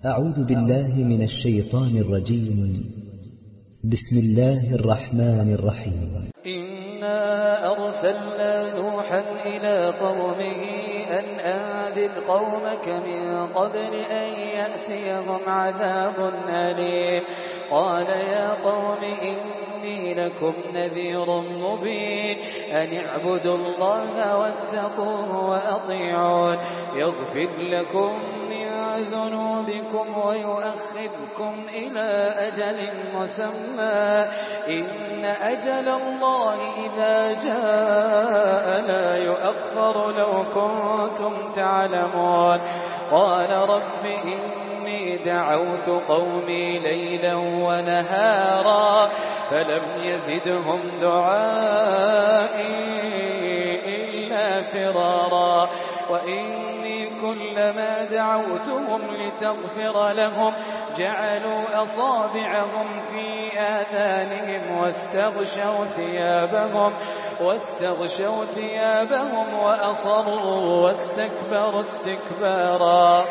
أعوذ بالله من الشيطان الرجيم. بسم الله الرحمن الرحيم. إنا أرسلنا نوحا إلى قومه أن أنذر قومك من قبل أن يأتيهم عذاب أليم. قال يا قوم إني لكم نذير مبين أن اعبدوا الله واتقوه وأطيعون يغفر لكم من ذنوبكم ويؤخركم إلى أجل مسمى إن أجل الله إذا جاء لا يؤخر لو كنتم تعلمون. قال رب إني دعوت قومي ليلا ونهارا فلم يزدهم دعائي إلا فرارا وإني كلما دعوتهم لتغفر لهم جعلوا أصابعهم في آذانهم واستغشوا ثيابهم وأصروا واستكبروا استكبارا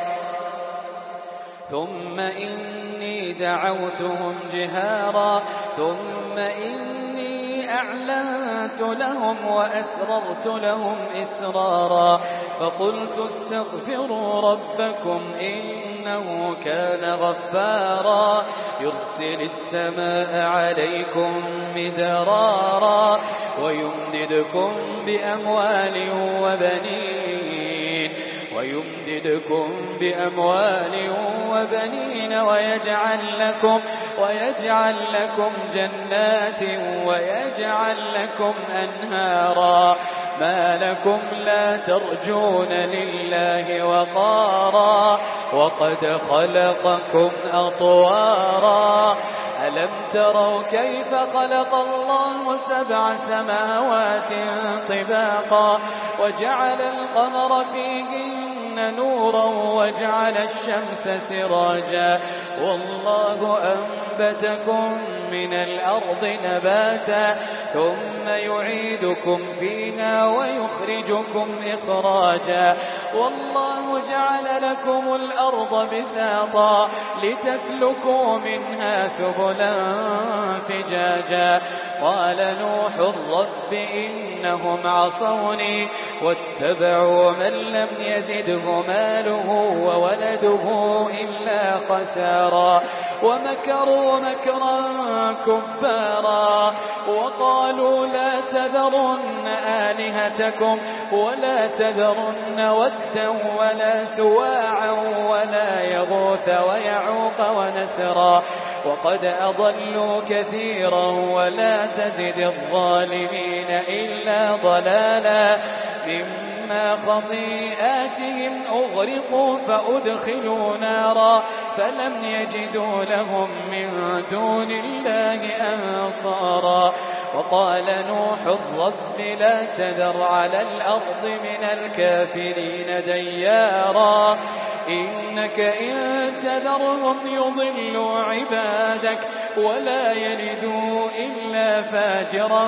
ثم إني دعوتهم جهارا ثم إني أعلنت لهم وأسررت لهم إسرارا فقلت استغفروا ربكم إنه كان غفارا يرسل السماء عليكم مدرارا ويمددكم بأموال وبنين ويجعل لكم جنات ويجعل لكم أنهارا ما لكم لا ترجون لله وقارا وقد خلقكم أطوارا ألم تروا كيف خلق الله 7 سماوات طباقا وجعل القمر فيهن نورا وجعل الشمس سراجا والله أنبتكم من الأرض نباتا ثم يعيدكم فيها ويخرجكم إخراجا والله جعل لكم الأرض بساطا لتسلكوا منها سبلا فجاجا قال نوح رب إنهم عصوني واتبعوا من لم يزده ماله وولده إلا خسارا ومكروا مكرا كبارا وقالوا لا تذرن آلهتكم ولا تذرن ودا ولا سواعا ولا يغوث ويعوق ونسرا وقد أضلوا كثيرا ولا تزد الظالمين إلا ضلالا مما خطيئاتهم أغرقوا فأدخلوا نارا فلم يجدوا لهم من دون الله أنصارا وقال نوح رب لا تذر على الأرض من الكافرين ديارا إنك إن تذرهم يضلوا عبادك ولا يلدوا إلا فاجرا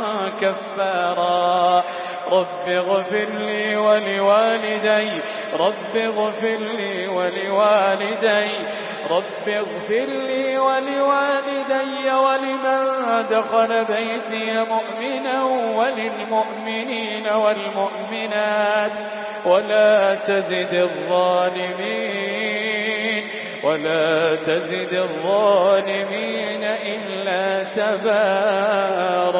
كفارا رب اغفر لي ولوالدي ولمن دخل بيتي مؤمنا وللمؤمنين والمؤمنات ولا تزد الظالمين إلا تبارا.